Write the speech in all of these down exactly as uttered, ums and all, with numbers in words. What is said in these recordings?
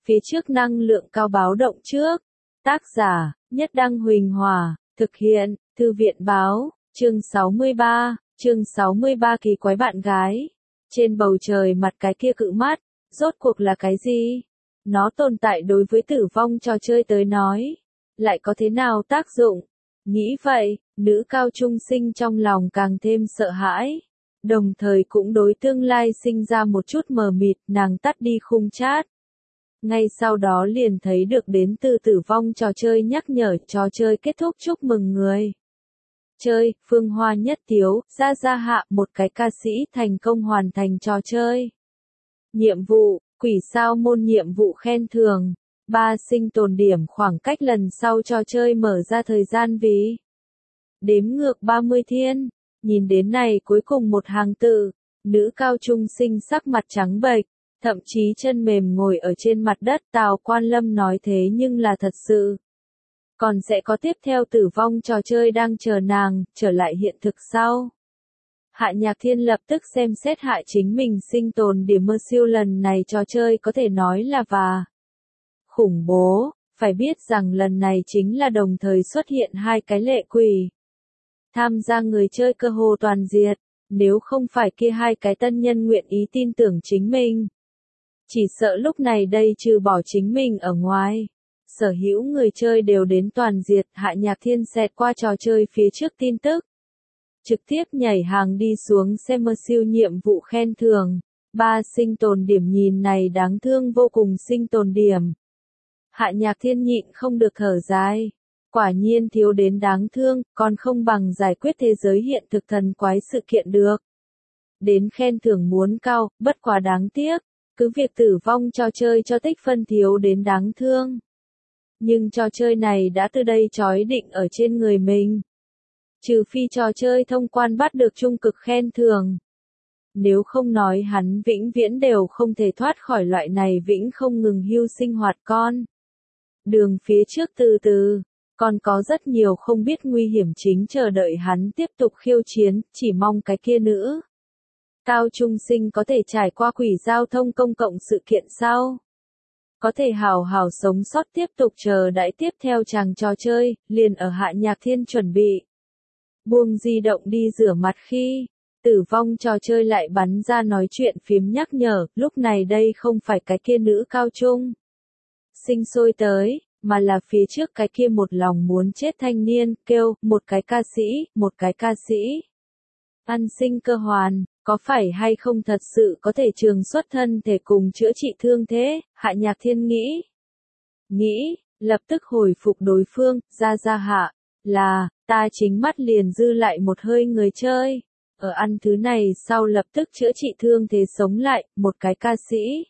phía trước năng lượng cao báo động trước. Tác giả, Nhất Đăng Huỳnh Hòa, thực hiện, Thư viện Báo, chương sáu mươi ba, chương sáu mươi ba kỳ quái bạn gái. Trên bầu trời mặt cái kia cự mắt, rốt cuộc là cái gì? Nó tồn tại đối với tử vong trò chơi tới nói, lại có thế nào tác dụng? Nghĩ vậy, nữ cao trung sinh trong lòng càng thêm sợ hãi. Đồng thời cũng đối tương lai sinh ra một chút mờ mịt, nàng tắt đi khung chat. Ngay sau đó liền thấy được đến từ tử vong trò chơi nhắc nhở trò chơi kết thúc chúc mừng người. Chơi, Phương Hoa Nhất Tiếu, Gia Gia Hạ, một cái ca sĩ thành công hoàn thành trò chơi. Nhiệm vụ, quỷ sao môn nhiệm vụ khen thưởng. ba sinh tồn điểm khoảng cách lần sau trò chơi mở ra thời gian vì. Đếm ngược ba mươi thiên. Nhìn đến này cuối cùng một hàng tự, nữ cao trung sinh sắc mặt trắng bệch, thậm chí chân mềm ngồi ở trên mặt đất. Tào Quan Lâm nói thế nhưng là thật sự. Còn sẽ có tiếp theo tử vong trò chơi đang chờ nàng, trở lại hiện thực sau. Hạ Nhạc Thiên lập tức xem xét hạ chính mình sinh tồn điểm mơ siêu lần này trò chơi có thể nói là và khủng bố, phải biết rằng lần này chính là đồng thời xuất hiện hai cái lệ quỷ. Tham gia người chơi cơ hồ toàn diệt, nếu không phải kia hai cái tân nhân nguyện ý tin tưởng chính mình. Chỉ sợ lúc này đây trừ bỏ chính mình ở ngoài, sở hữu người chơi đều đến toàn diệt. Hạ Nhạc Thiên xẹt qua trò chơi phía trước tin tức. Trực tiếp nhảy hàng đi xuống xem mơ siêu nhiệm vụ khen thưởng. ba sinh tồn điểm nhìn này đáng thương vô cùng sinh tồn điểm. Hạ Nhạc Thiên nhịn không được thở dài. Quả nhiên thiếu đến đáng thương, còn không bằng giải quyết thế giới hiện thực thần quái sự kiện được. Đến khen thưởng muốn cao, bất quá đáng tiếc, cứ việc tử vong trò chơi cho tích phân thiếu đến đáng thương. Nhưng trò chơi này đã từ đây trói định ở trên người mình. Trừ phi trò chơi thông quan bắt được trung cực khen thưởng. Nếu không nói hắn vĩnh viễn đều không thể thoát khỏi loại này vĩnh không ngừng hưu sinh hoạt con. Đường phía trước từ từ. Còn có rất nhiều không biết nguy hiểm chính chờ đợi hắn tiếp tục khiêu chiến, chỉ mong cái kia nữ. Cao trung sinh có thể trải qua quỷ giao thông công cộng sự kiện sau. Có thể hào hào sống sót tiếp tục chờ đãi tiếp theo chàng trò chơi, liền ở Hạ Nhạc Thiên chuẩn bị. Buông di động đi rửa mặt khi, tử vong trò chơi lại bắn ra nói chuyện phiếm nhắc nhở, lúc này đây không phải cái kia nữ cao trung sinh sôi tới. Mà là phía trước cái kia một lòng muốn chết thanh niên, kêu, một cái ca sĩ, một cái ca sĩ. Ăn sinh cơ hoàn, có phải hay không thật sự có thể trường xuất thân thể cùng chữa trị thương thế, Hạ Nhạc Thiên nghĩ. Nghĩ, lập tức hồi phục đối phương, Gia Gia Hạ, là, ta chính mắt liền dư lại một hơi người chơi. Ở ăn thứ này sau lập tức chữa trị thương thế sống lại, một cái ca sĩ.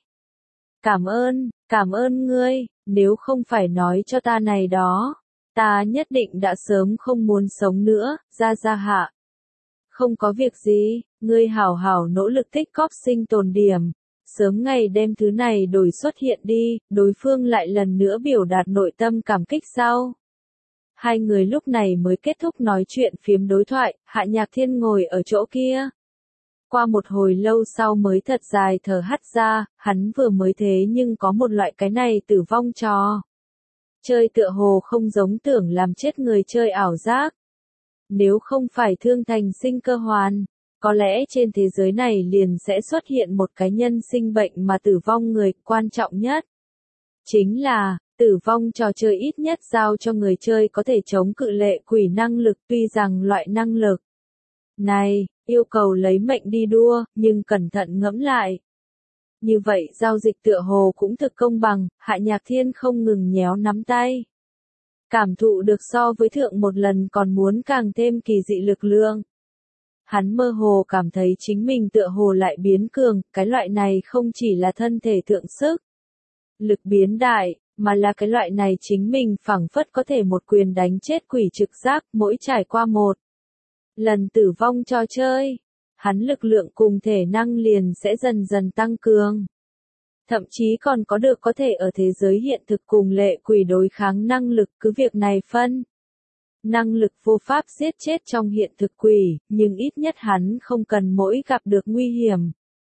Cảm ơn, cảm ơn ngươi. Nếu không phải nói cho ta này đó, ta nhất định đã sớm không muốn sống nữa. Gia Gia Hạ. Không có việc gì, ngươi hảo hảo nỗ lực tích cóp sinh tồn điểm. Sớm ngày đem thứ này đổi xuất hiện đi, đối phương lại lần nữa biểu đạt nội tâm cảm kích sau. Hai người lúc này mới kết thúc nói chuyện phiếm đối thoại, Hạ Nhạc Thiên ngồi ở chỗ kia. Qua một hồi lâu sau mới thật dài thở hắt ra, hắn vừa mới thế nhưng có một loại cái này tử vong trò. Chơi tựa hồ không giống tưởng làm chết người chơi ảo giác. Nếu không phải thương thành sinh cơ hoàn, có lẽ trên thế giới này liền sẽ xuất hiện một cái nhân sinh bệnh mà tử vong người quan trọng nhất. Chính là, tử vong trò chơi ít nhất giao cho người chơi có thể chống cự lệ quỷ năng lực tuy rằng loại năng lực này, yêu cầu lấy mệnh đi đua, nhưng cẩn thận ngẫm lại. Như vậy giao dịch tựa hồ cũng thực công bằng, Hạ Nhạc Thiên không ngừng nhéo nắm tay. Cảm thụ được so với thượng một lần còn muốn càng thêm kỳ dị lực lượng. Hắn mơ hồ cảm thấy chính mình tựa hồ lại biến cường, cái loại này không chỉ là thân thể thượng sức. Lực biến đại, mà là cái loại này chính mình phảng phất có thể một quyền đánh chết quỷ trực giác mỗi trải qua một lần tử vong trò chơi, hắn lực lượng cùng thể năng liền sẽ dần dần tăng cường. Thậm chí còn có được có thể ở thế giới hiện thực cùng lệ quỷ đối kháng năng lực, cứ việc này phân. Năng lực vô pháp giết chết trong hiện thực quỷ, nhưng ít nhất hắn không cần mỗi gặp được nguy hiểm.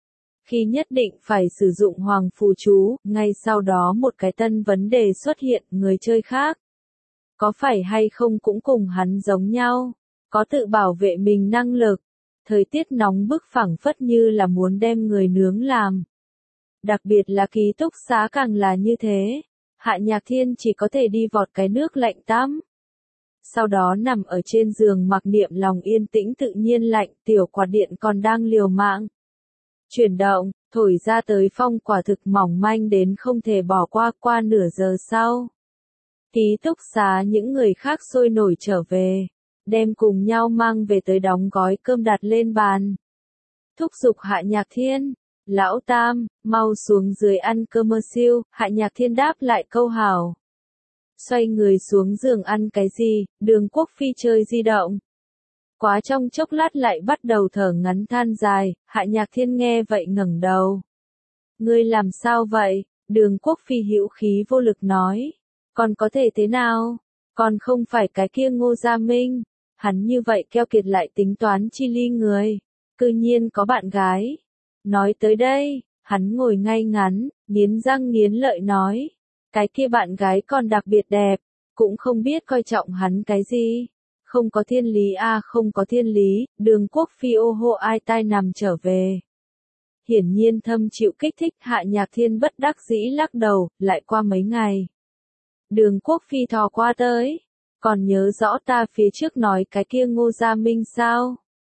Khi nhất định phải sử dụng hoàng phù chú, ngay sau đó một cái tân vấn đề xuất hiện, người chơi khác. Có phải hay không cũng cùng hắn giống nhau, có tự bảo vệ mình năng lực. Thời tiết nóng bức phảng phất như là muốn đem người nướng làm. Đặc biệt là ký túc xá càng là như thế. Hạ Nhạc Thiên chỉ có thể đi vọt cái nước lạnh tắm. Sau đó nằm ở trên giường mặc niệm lòng yên tĩnh tự nhiên lạnh, tiểu quạt điện còn đang liều mạng. Chuyển động, thổi ra tới phong quả thực mỏng manh đến không thể bỏ qua. Qua nửa giờ sau. Ký túc xá những người khác sôi nổi trở về. Đem cùng nhau mang về tới đóng gói cơm đặt lên bàn. Thúc giục Hạ Nhạc Thiên. Lão Tam, mau xuống dưới ăn cơm mơ siêu. Hạ Nhạc Thiên đáp lại câu hảo. Xoay người xuống giường ăn cái gì, Đường Quốc Phi chơi di động. Quá trong chốc lát lại bắt đầu thở ngắn than dài, Hạ Nhạc Thiên nghe vậy ngẩng đầu. Ngươi làm sao vậy? Đường Quốc Phi hữu khí vô lực nói. Còn có thể thế nào? Còn không phải cái kia Ngô Gia Minh. Hắn như vậy keo kiệt lại tính toán chi ly người. Cư nhiên có bạn gái. Nói tới đây, hắn ngồi ngay ngắn, nghiến răng nghiến lợi nói. Cái kia bạn gái còn đặc biệt đẹp, cũng không biết coi trọng hắn cái gì. Không có thiên lý a à, không có thiên lý, Đường Quốc Phi ô hô ai tai nằm trở về. Hiển nhiên thâm chịu kích thích, Hạ Nhạc Thiên bất đắc dĩ lắc đầu, lại qua mấy ngày. Đường Quốc Phi thò qua tới, còn nhớ rõ ta phía trước nói cái kia Ngô Gia Minh sao?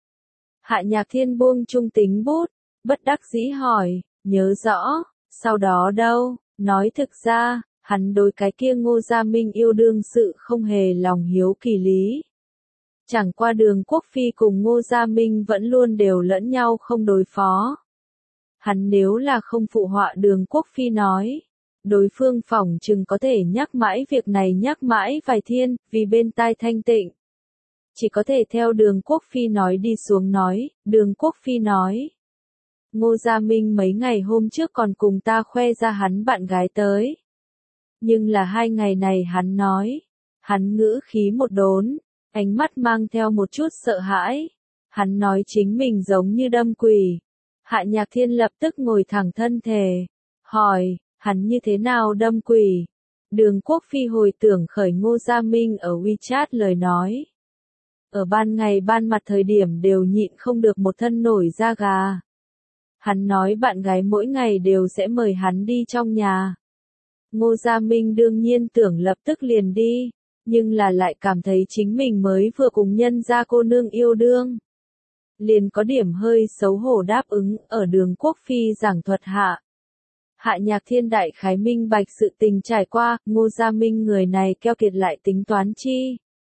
Hạ Nhạc Thiên buông trung tính bút, bất đắc dĩ hỏi, nhớ rõ, sau đó đâu? Nói thực ra, hắn đối cái kia Ngô Gia Minh yêu đương sự không hề lòng hiếu kỳ lý. Chẳng qua Đường Quốc Phi cùng Ngô Gia Minh vẫn luôn đều lẫn nhau không đối phó. Hắn nếu là không phụ họa Đường Quốc Phi nói, đối phương phỏng chừng có thể nhắc mãi việc này nhắc mãi vài thiên, vì bên tai thanh tịnh. Chỉ có thể theo Đường Quốc Phi nói đi xuống nói, Đường Quốc Phi nói. Ngô Gia Minh mấy ngày hôm trước còn cùng ta khoe ra hắn bạn gái tới. Nhưng là hai ngày này hắn nói, hắn ngữ khí một đốn, ánh mắt mang theo một chút sợ hãi. Hắn nói chính mình giống như đâm quỷ. Hạ Nhạc Thiên lập tức ngồi thẳng thân thể, hỏi, hắn như thế nào đâm quỷ? Đường Quốc Phi hồi tưởng khởi Ngô Gia Minh ở WeChat lời nói. Ở ban ngày ban mặt thời điểm đều nhịn không được một thân nổi da gà. Hắn nói bạn gái mỗi ngày đều sẽ mời hắn đi trong nhà. Ngô Gia Minh đương nhiên tưởng lập tức liền đi, nhưng là lại cảm thấy chính mình mới vừa cùng nhân gia cô nương yêu đương. Liền có điểm hơi xấu hổ đáp ứng ở Đường Quốc Phi giảng thuật hạ. Hạ Nhạc Thiên đại khái minh bạch sự tình trải qua, Ngô Gia Minh người này keo kiệt lại tính toán chi.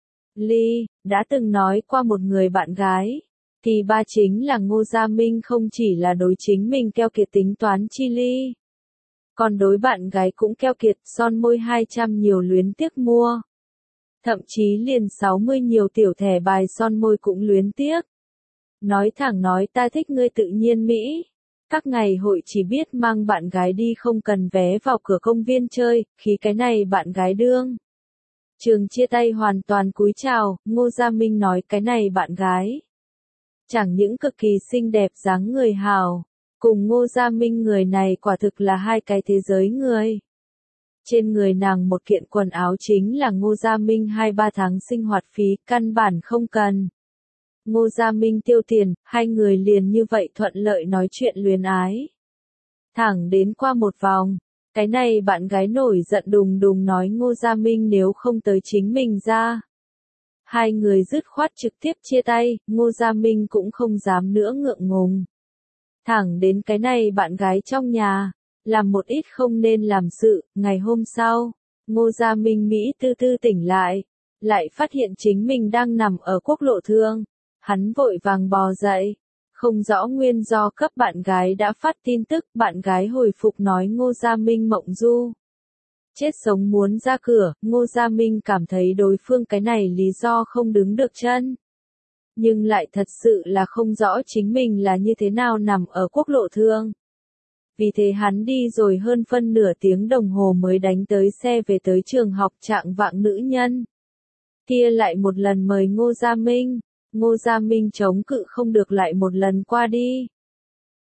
Ly, đã từng nói qua một người bạn gái. Thì ba chính là Ngô Gia Minh không chỉ là đối chính mình keo kiệt tính toán chi ly. Còn đối bạn gái cũng keo kiệt, son môi hai trăm nhiều luyến tiếc mua. Thậm chí liền sáu mươi nhiều tiểu thẻ bài son môi cũng luyến tiếc. Nói thẳng nói ta thích ngươi tự nhiên Mỹ. Các ngày hội chỉ biết mang bạn gái đi không cần vé vào cửa công viên chơi, khi cái này bạn gái đương. Trường chia tay hoàn toàn cúi chào, Ngô Gia Minh nói cái này bạn gái. Chẳng những cực kỳ xinh đẹp dáng người hào, cùng Ngô Gia Minh người này quả thực là hai cái thế giới người. Trên người nàng một kiện quần áo chính là Ngô Gia Minh hai ba tháng sinh hoạt phí, căn bản không cần. Ngô Gia Minh tiêu tiền, hai người liền như vậy thuận lợi nói chuyện luyến ái. Thẳng đến qua một vòng, cái này bạn gái nổi giận đùng đùng nói Ngô Gia Minh nếu không tới chính mình ra. Hai người dứt khoát trực tiếp chia tay, Ngô Gia Minh cũng không dám nữa ngượng ngùng. Thẳng đến cái này bạn gái trong nhà, làm một ít không nên làm sự, ngày hôm sau, Ngô Gia Minh Mỹ tư tư tỉnh lại, lại phát hiện chính mình đang nằm ở quốc lộ thượng. Hắn vội vàng bò dậy, không rõ nguyên do cấp bạn gái đã phát tin tức, bạn gái hồi phục nói Ngô Gia Minh mộng du. Chết sống muốn ra cửa, Ngô Gia Minh cảm thấy đối phương cái này lý do không đứng được chân. Nhưng lại thật sự là không rõ chính mình là như thế nào nằm ở quốc lộ thượng. Vì thế hắn đi rồi hơn phân nửa tiếng đồng hồ mới đánh tới xe về tới trường học trạng vạng nữ nhân. Kia lại một lần mời Ngô Gia Minh. Ngô Gia Minh chống cự không được lại một lần qua đi.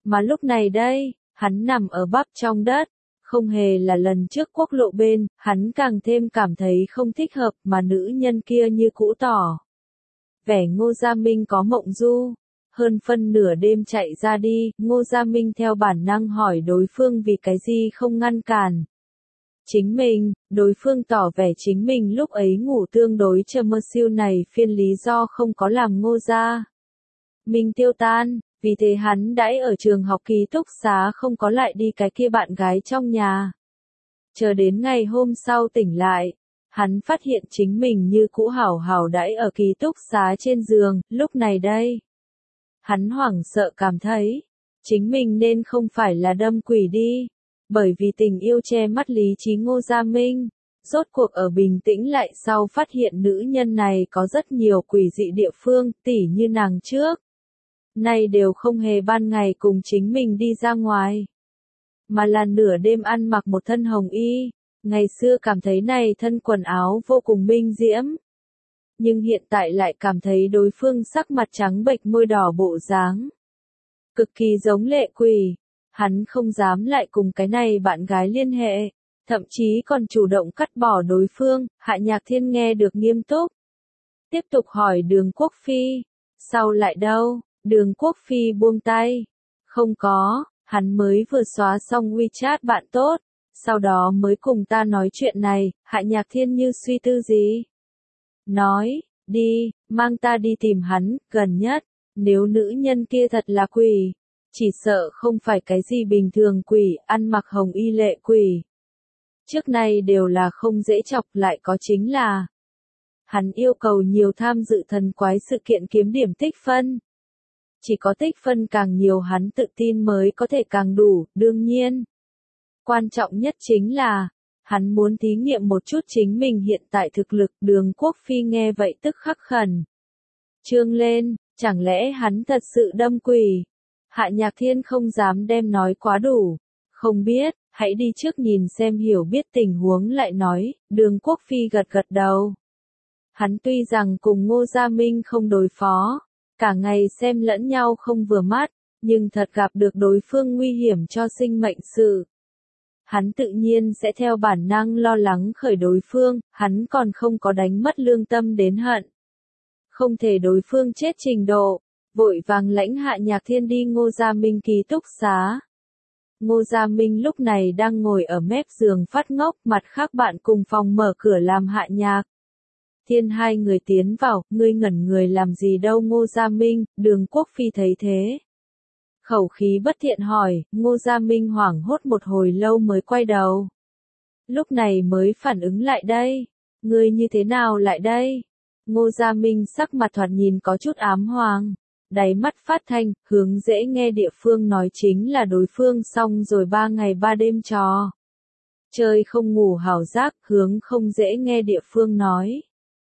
Mà lúc này đây, hắn nằm ở bắp trong đất, không hề là lần trước quốc lộ bên, hắn càng thêm cảm thấy không thích hợp mà nữ nhân kia như cũ tỏ. Vẻ Ngô Gia Minh có mộng du. Hơn phân nửa đêm chạy ra đi, Ngô Gia Minh theo bản năng hỏi đối phương vì cái gì không ngăn cản. Chính mình, đối phương tỏ vẻ chính mình lúc ấy ngủ tương đối chờ mơ siêu này phiên lý do không có làm Ngô Gia Minh tiêu tan, vì thế hắn đãi ở trường học ký túc xá không có lại đi cái kia bạn gái trong nhà. Chờ đến ngày hôm sau tỉnh lại, hắn phát hiện chính mình như cũ hảo hảo đãi ở ký túc xá trên giường, lúc này đây. Hắn hoảng sợ cảm thấy, chính mình nên không phải là đâm quỷ đi, bởi vì tình yêu che mắt lý trí Ngô Gia Minh, rốt cuộc ở bình tĩnh lại sau phát hiện nữ nhân này có rất nhiều quỷ dị địa phương, tỉ như nàng trước. Nay đều không hề ban ngày cùng chính mình đi ra ngoài, mà là nửa đêm ăn mặc một thân hồng y, ngày xưa cảm thấy này thân quần áo vô cùng minh diễm. Nhưng hiện tại lại cảm thấy đối phương sắc mặt trắng bệch môi đỏ bộ dáng. Cực kỳ giống lệ quỷ, hắn không dám lại cùng cái này bạn gái liên hệ, thậm chí còn chủ động cắt bỏ đối phương, Hạ Nhạc Thiên nghe được nghiêm túc. Tiếp tục hỏi Đường Quốc Phi, sau lại đâu, Đường Quốc Phi buông tay, không có, hắn mới vừa xóa xong WeChat bạn tốt, sau đó mới cùng ta nói chuyện này, Hạ Nhạc Thiên như suy tư gì. Nói, đi, mang ta đi tìm hắn, gần nhất, nếu nữ nhân kia thật là quỷ, chỉ sợ không phải cái gì bình thường quỷ, ăn mặc hồng y lệ quỷ. Trước nay đều là không dễ chọc lại có chính là, hắn yêu cầu nhiều tham dự thần quái sự kiện kiếm điểm tích phân. Chỉ có tích phân càng nhiều hắn tự tin mới có thể càng đủ, đương nhiên. Quan trọng nhất chính là, hắn muốn thí nghiệm một chút chính mình hiện tại thực lực. Đường Quốc Phi nghe vậy tức khắc khẩn. Trương lên, chẳng lẽ hắn thật sự đâm quỷ? Hạ Nhạc Thiên không dám đem nói quá đủ. Không biết, hãy đi trước nhìn xem hiểu biết tình huống lại nói. Đường Quốc Phi gật gật đầu. Hắn tuy rằng cùng Ngô Gia Minh không đối phó, cả ngày xem lẫn nhau không vừa mắt, nhưng thật gặp được đối phương nguy hiểm cho sinh mệnh sự. Hắn tự nhiên sẽ theo bản năng lo lắng khởi đối phương, hắn còn không có đánh mất lương tâm đến hận. Không thể đối phương chết trình độ, vội vàng lãnh Hạ Nhạc Thiên đi Ngô Gia Minh ký túc xá. Ngô Gia Minh lúc này đang ngồi ở mép giường phát ngốc, mặt khác bạn cùng phòng mở cửa làm Hạ Nhạc Thiên hai người tiến vào, ngươi ngẩn người làm gì đâu Ngô Gia Minh, Đường Quốc Phi thấy thế. Khẩu khí bất thiện hỏi, Ngô Gia Minh hoảng hốt một hồi lâu mới quay đầu. Lúc này mới phản ứng lại đây, ngươi như thế nào lại đây? Ngô Gia Minh sắc mặt thoạt nhìn có chút ám hoàng, đáy mắt phát thanh, hướng dễ nghe địa phương nói chính là đối phương xong rồi ba ngày ba đêm trò. Chơi không ngủ hảo giác, hướng không dễ nghe địa phương nói.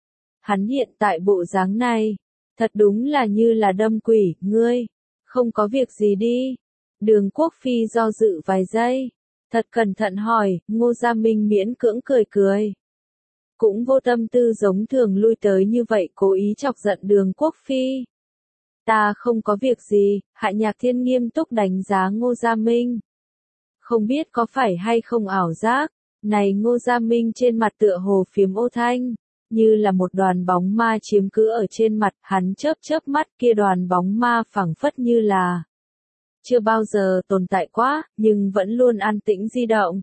Hắn hiện tại bộ dáng này, thật đúng là như là đâm quỷ, ngươi, không có việc gì đi. Đường Quốc Phi do dự vài giây, thật cẩn thận hỏi, Ngô Gia Minh miễn cưỡng cười cười. Cũng vô tâm tư giống thường lui tới như vậy cố ý chọc giận Đường Quốc Phi. Ta không có việc gì, Hạ Nhạc Thiên nghiêm túc đánh giá Ngô Gia Minh. Không biết có phải hay không ảo giác, này Ngô Gia Minh trên mặt tựa hồ phiếm ô thanh. Như là một đoàn bóng ma chiếm cứ ở trên mặt, hắn chớp chớp mắt, kia đoàn bóng ma phẳng phất như là chưa bao giờ tồn tại quá, nhưng vẫn luôn an tĩnh di động.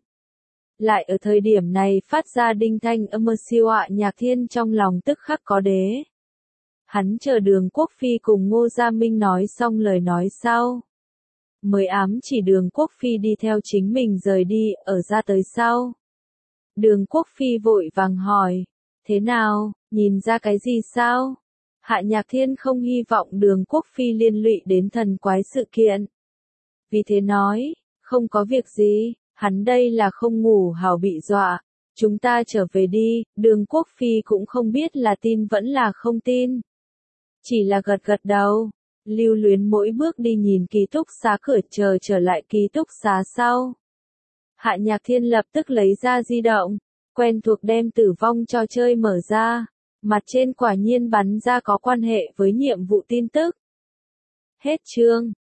Lại ở thời điểm này phát ra đinh thanh âm siêu Hạ Nhạc Thiên trong lòng tức khắc có đế. Hắn chờ Đường Quốc Phi cùng Ngô Gia Minh nói xong lời nói sau, mới ám chỉ Đường Quốc Phi đi theo chính mình rời đi, ở ra tới sau. Đường Quốc Phi vội vàng hỏi. Thế nào, nhìn ra cái gì sao? Hạ Nhạc Thiên không hy vọng Đường Quốc Phi liên lụy đến thần quái sự kiện. Vì thế nói, không có việc gì, hắn đây là không ngủ hảo bị dọa. Chúng ta trở về đi, Đường Quốc Phi cũng không biết là tin vẫn là không tin. Chỉ là gật gật đầu, lưu luyến mỗi bước đi nhìn ký túc xá cửa chờ trở lại ký túc xá sau. Hạ Nhạc Thiên lập tức lấy ra di động. Quen thuộc đem tử vong trò chơi mở ra, mặt trên quả nhiên bắn ra có quan hệ với nhiệm vụ tin tức. Hết chương.